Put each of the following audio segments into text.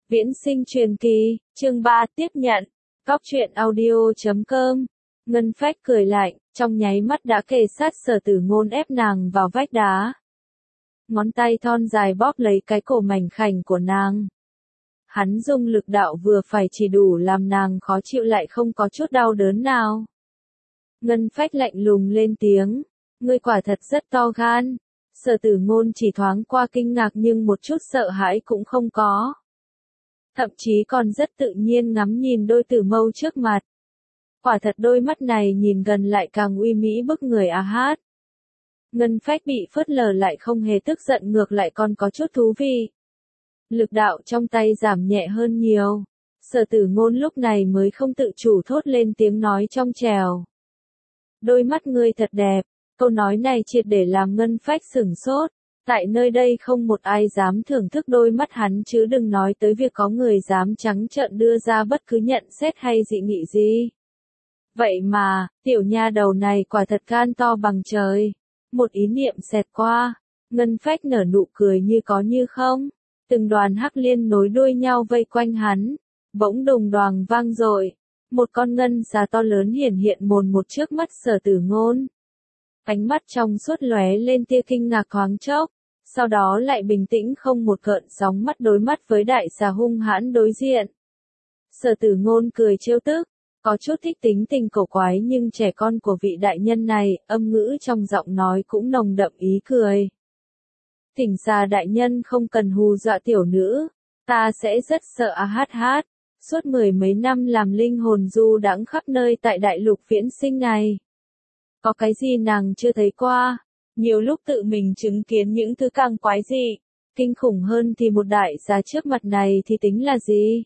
Viễn sinh truyền kỳ, chương 3 tiếp nhận. Góc truyện audio.com. Ngân Phách cười lạnh, trong nháy mắt đã kề sát Sở Tử Ngôn ép nàng vào vách đá. Ngón tay thon dài bóp lấy cái cổ mảnh khảnh của nàng. Hắn dùng lực đạo vừa phải chỉ đủ làm nàng khó chịu lại không có chút đau đớn nào. Ngân Phách lạnh lùng lên tiếng, ngươi quả thật rất to gan. Sở Tử Ngôn chỉ thoáng qua kinh ngạc nhưng một chút sợ hãi cũng không có. Thậm chí còn rất tự nhiên ngắm nhìn đôi tử mâu trước mặt. Quả thật đôi mắt này nhìn gần lại càng uy mỹ bức người a hát. Ngân Phách bị phớt lờ lại không hề tức giận, ngược lại còn có chút thú vị. Lực đạo trong tay giảm nhẹ hơn nhiều. Sở Tử Ngôn lúc này mới không tự chủ thốt lên tiếng nói trong trẻo. Đôi mắt ngươi thật đẹp. Câu nói này triệt để làm Ngân Phách sửng sốt. Tại nơi đây không một ai dám thưởng thức đôi mắt hắn, chứ đừng nói tới việc có người dám trắng trợn đưa ra bất cứ nhận xét hay dị nghị gì. Vậy mà, tiểu nha đầu này quả thật gan to bằng trời. Một ý niệm xẹt qua, Ngân Phách nở nụ cười như có như không. Từng đoàn hắc liên nối đuôi nhau vây quanh hắn. Bỗng đùng đoàng vang dội. Một con ngân xà to lớn hiển hiện mồn một trước mắt Sở Tử Ngôn. Ánh mắt trong suốt lóe lên tia kinh ngạc thoáng chốc. Sau đó lại bình tĩnh không một gợn sóng, mắt đối mắt với đại xà hung hãn đối diện. Sở Tử Ngôn cười trêu tức, có chút thích tính tình cổ quái nhưng trẻ con của vị đại nhân này, âm ngữ trong giọng nói cũng nồng đậm ý cười. Thỉnh xà đại nhân không cần hù dọa tiểu nữ, ta sẽ rất sợ a hát hát. Suốt mười mấy năm làm linh hồn du đãng khắp nơi tại đại lục viễn sinh này. Có cái gì nàng chưa thấy qua? Nhiều lúc tự mình chứng kiến những thứ càng quái dị, kinh khủng hơn thì một đại xà trước mặt này thì tính là gì?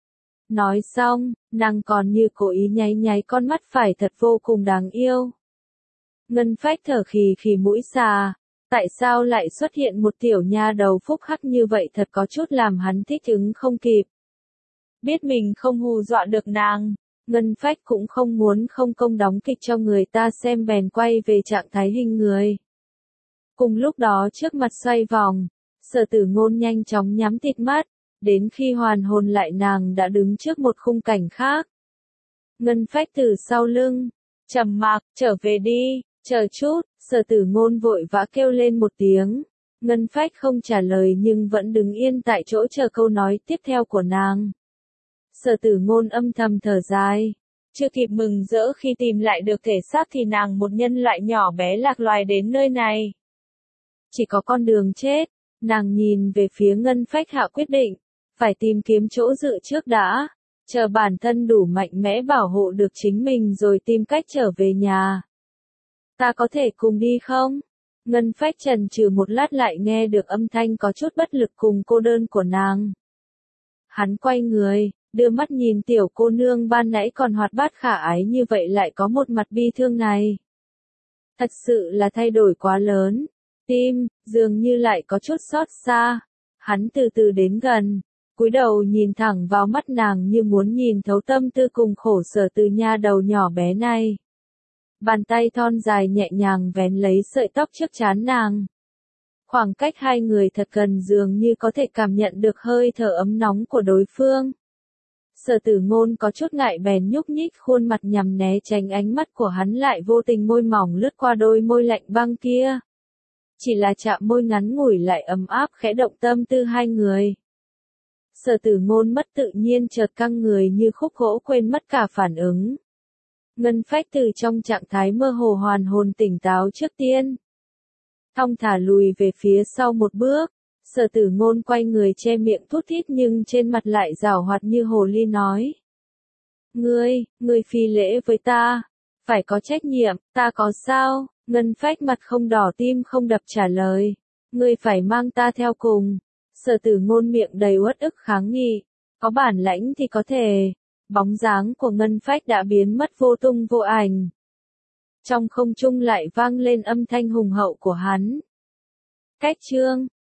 Nói xong, nàng còn như cố ý nháy nháy con mắt phải, thật vô cùng đáng yêu. Ngân Phách thở khì khì mũi xà, tại sao lại xuất hiện một tiểu nha đầu phúc hắc như vậy, thật có chút làm hắn thích ứng không kịp. Biết mình không hù dọa được nàng, Ngân Phách cũng không muốn không công đóng kịch cho người ta xem, bèn quay về trạng thái hình người. Cùng lúc đó trước mặt xoay vòng, Sở Tử Ngôn nhanh chóng nhắm tịt mắt, đến khi hoàn hồn lại nàng đã đứng trước một khung cảnh khác. Ngân Phách từ sau lưng, trầm mặc, trở về đi, chờ chút, Sở Tử Ngôn vội vã kêu lên một tiếng. Ngân Phách không trả lời nhưng vẫn đứng yên tại chỗ chờ câu nói tiếp theo của nàng. Sở Tử Ngôn âm thầm thở dài. Chưa kịp mừng rỡ khi tìm lại được thể xác thì nàng một nhân loại nhỏ bé lạc loài đến nơi này. Chỉ có con đường chết. Nàng nhìn về phía Ngân Phách, hạ quyết định, phải tìm kiếm chỗ dựa trước đã, chờ bản thân đủ mạnh mẽ bảo hộ được chính mình rồi tìm cách trở về nhà. Ta có thể cùng đi không? Ngân Phách chần chừ một lát lại nghe được âm thanh có chút bất lực cùng cô đơn của nàng. Hắn quay người, đưa mắt nhìn tiểu cô nương ban nãy còn hoạt bát khả ái như vậy lại có một mặt bi thương này. Thật sự là thay đổi quá lớn. Tim, dường như lại có chút xót xa. Hắn từ từ đến gần, cúi đầu nhìn thẳng vào mắt nàng như muốn nhìn thấu tâm tư cùng khổ sở từ nha đầu nhỏ bé này. Bàn tay thon dài nhẹ nhàng vén lấy sợi tóc trước trán nàng. Khoảng cách hai người thật gần, dường như có thể cảm nhận được hơi thở ấm nóng của đối phương. Sở Tử Ngôn có chút ngại bèn nhúc nhích khuôn mặt nhằm né tránh ánh mắt của hắn, lại vô tình môi mỏng lướt qua đôi môi lạnh băng kia. Chỉ là chạm môi ngắn ngủi lại ấm áp khẽ động tâm tư hai người. Sở Tử Ngôn mất tự nhiên chợt căng người như khúc gỗ, quên mất cả phản ứng. Ngân Phách từ trong trạng thái mơ hồ hoàn hồn tỉnh táo trước tiên. Thong thả lùi về phía sau một bước. Sở Tử Ngôn quay người che miệng thút thít nhưng trên mặt lại giảo hoạt như hồ ly nói. Ngươi phi lễ với ta. Phải có trách nhiệm, ta có sao? Ngân Phách mặt không đỏ tim không đập trả lời. Ngươi phải mang ta theo cùng. Sở Tử Ngôn miệng đầy uất ức kháng nghị. Có bản lãnh thì có thể. Bóng dáng của Ngân Phách đã biến mất vô tung vô ảnh. Trong không trung lại vang lên âm thanh hùng hậu của hắn. Cách chương